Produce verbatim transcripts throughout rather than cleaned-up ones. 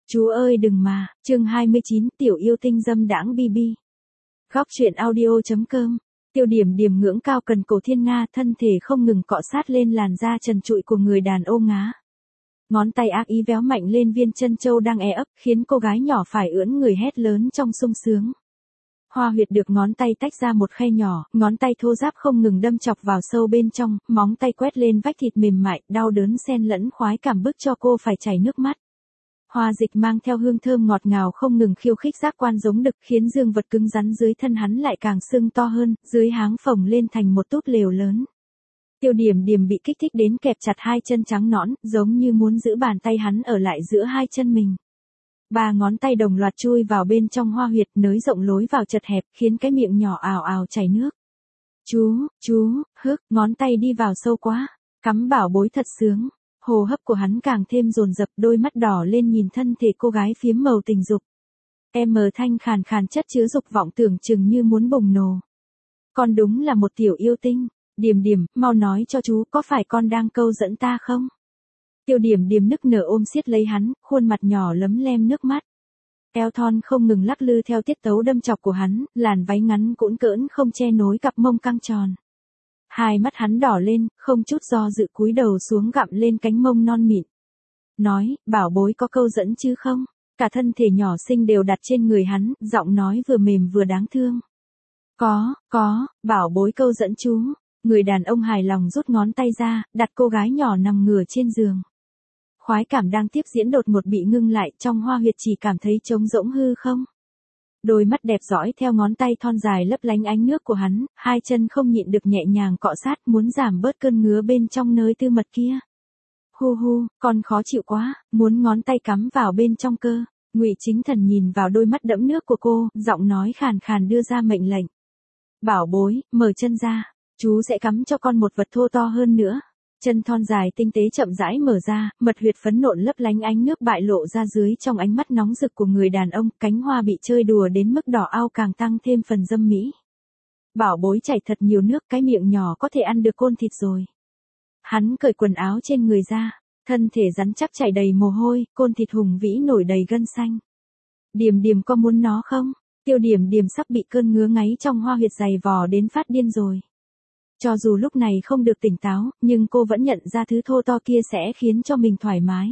Chú ơi đừng mà, chương hai mươi chín, tiểu yêu tinh dâm đãng bi bi. Góc truyện audio.com. Tiêu Điểm Điềm ngưỡng cao cần cổ thiên nga, thân thể không ngừng cọ sát lên làn da trần trụi của người đàn ông ngá. Ngón tay ác ý véo mạnh lên viên chân châu đang e ấp, khiến cô gái nhỏ phải ưỡn người hét lớn trong sung sướng. Hoa huyệt được ngón tay tách ra một khe nhỏ, ngón tay thô ráp không ngừng đâm chọc vào sâu bên trong, móng tay quét lên vách thịt mềm mại, đau đớn xen lẫn khoái cảm bức cho cô phải chảy nước mắt. Hoa dịch mang theo hương thơm ngọt ngào không ngừng khiêu khích giác quan giống đực, khiến dương vật cứng rắn dưới thân hắn lại càng sưng to hơn, dưới háng phồng lên thành một túp lều lớn. Tiêu Điểm Điềm bị kích thích đến kẹp chặt hai chân trắng nõn, giống như muốn giữ bàn tay hắn ở lại giữa hai chân mình. Ba ngón tay đồng loạt chui vào bên trong hoa huyệt, nới rộng lối vào chật hẹp, khiến cái miệng nhỏ ào ào chảy nước. Chú, chú, hức, ngón tay đi vào sâu quá, cắm bảo bối thật sướng. Hô hấp của hắn càng thêm dồn dập, đôi mắt đỏ lên nhìn thân thể cô gái phiếm màu tình dục. Em mờ thanh khàn khàn chất chứa dục vọng tưởng chừng như muốn bùng nổ. Con đúng là một tiểu yêu tinh. Điềm Điềm, mau nói cho chú, có phải con đang câu dẫn ta không? Tiêu Điểm Điềm nức nở ôm siết lấy hắn, khuôn mặt nhỏ lấm lem nước mắt. Eo thon không ngừng lắc lư theo tiết tấu đâm chọc của hắn, làn váy ngắn cũn cỡn không che nối cặp mông căng tròn. Hai mắt hắn đỏ lên, không chút do dự cúi đầu xuống gặm lên cánh mông non mịn. Nói, bảo bối có câu dẫn chứ không? Cả thân thể nhỏ xinh đều đặt trên người hắn, giọng nói vừa mềm vừa đáng thương. Có, có, bảo bối câu dẫn chú. Người đàn ông hài lòng rút ngón tay ra, đặt cô gái nhỏ nằm ngửa trên giường. Khoái cảm đang tiếp diễn đột ngột bị ngưng lại, trong hoa huyệt chỉ cảm thấy trống rỗng hư không. Đôi mắt đẹp dõi theo ngón tay thon dài lấp lánh ánh nước của hắn, hai chân không nhịn được nhẹ nhàng cọ sát, muốn giảm bớt cơn ngứa bên trong nơi tư mật kia. Hu hu, con khó chịu quá, muốn ngón tay cắm vào bên trong cơ. Ngụy Chính Thần nhìn vào đôi mắt đẫm nước của cô, giọng nói khàn khàn đưa ra mệnh lệnh. Bảo bối, mở chân ra, chú sẽ cắm cho con một vật thô to hơn nữa. Chân thon dài tinh tế chậm rãi mở ra, mật huyệt phấn nộn lấp lánh ánh nước bại lộ ra dưới trong ánh mắt nóng rực của người đàn ông, cánh hoa bị chơi đùa đến mức đỏ ao càng tăng thêm phần dâm mỹ. Bảo bối chảy thật nhiều nước, cái miệng nhỏ có thể ăn được côn thịt rồi. Hắn cởi quần áo trên người ra, thân thể rắn chắc chảy đầy mồ hôi, côn thịt hùng vĩ nổi đầy gân xanh. Điềm Điềm có muốn nó không? Tiêu Điểm Điềm sắp bị cơn ngứa ngáy trong hoa huyệt dày vò đến phát điên rồi. Cho dù lúc này không được tỉnh táo, nhưng cô vẫn nhận ra thứ thô to kia sẽ khiến cho mình thoải mái.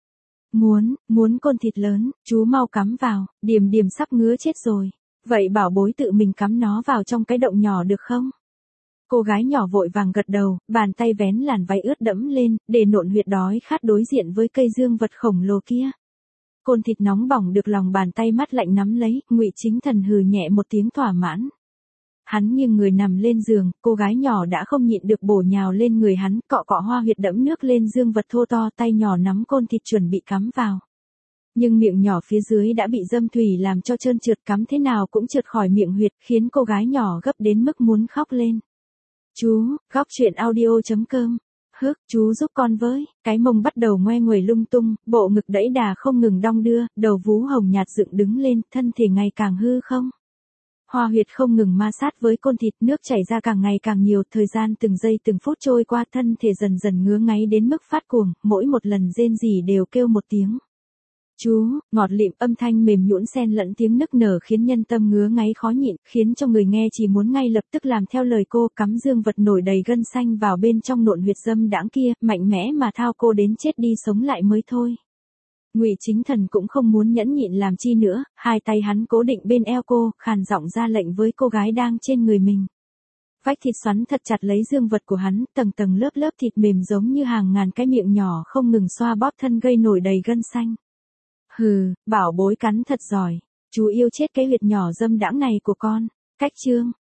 Muốn, muốn côn thịt lớn, chú mau cắm vào, Điềm Điềm sắp ngứa chết rồi. Vậy bảo bối tự mình cắm nó vào trong cái động nhỏ được không? Cô gái nhỏ vội vàng gật đầu, bàn tay vén làn váy ướt đẫm lên, để nộn huyệt đói khát đối diện với cây dương vật khổng lồ kia. Côn thịt nóng bỏng được lòng bàn tay mát lạnh nắm lấy, Ngụy Chính Thần hừ nhẹ một tiếng thỏa mãn. Hắn nghiêng người nằm lên giường, cô gái nhỏ đã không nhịn được bổ nhào lên người hắn, cọ cọ hoa huyệt đẫm nước lên dương vật thô to, tay nhỏ nắm côn thịt chuẩn bị cắm vào. Nhưng miệng nhỏ phía dưới đã bị dâm thủy làm cho trơn trượt, cắm thế nào cũng trượt khỏi miệng huyệt, khiến cô gái nhỏ gấp đến mức muốn khóc lên. Chú, góc truyện audio.com. Hước, chú giúp con với. Cái mông bắt đầu ngoe nguẩy lung tung, bộ ngực đẫy đà không ngừng đong đưa, đầu vú hồng nhạt dựng đứng lên, thân thể ngày càng hư không. Hoa huyệt không ngừng ma sát với côn thịt, nước chảy ra càng ngày càng nhiều, thời gian từng giây từng phút trôi qua, thân thể dần dần ngứa ngáy đến mức phát cuồng, mỗi một lần rên rỉ đều kêu một tiếng. Chú, ngọt lịm, âm thanh mềm nhũn xen lẫn tiếng nức nở khiến nhân tâm ngứa ngáy khó nhịn, khiến cho người nghe chỉ muốn ngay lập tức làm theo lời cô, cắm dương vật nổi đầy gân xanh vào bên trong nộn huyệt dâm đãng kia, mạnh mẽ mà thao cô đến chết đi sống lại mới thôi. Ngụy Chính Thần cũng không muốn nhẫn nhịn làm chi nữa, hai tay hắn cố định bên eo cô, khàn giọng ra lệnh với cô gái đang trên người mình. Vách thịt xoắn thật chặt lấy dương vật của hắn, tầng tầng lớp lớp thịt mềm giống như hàng ngàn cái miệng nhỏ không ngừng xoa bóp thân gây nổi đầy gân xanh. Hừ, bảo bối cắn thật giỏi, chú yêu chết cái huyệt nhỏ dâm đãng này của con. Cách chương.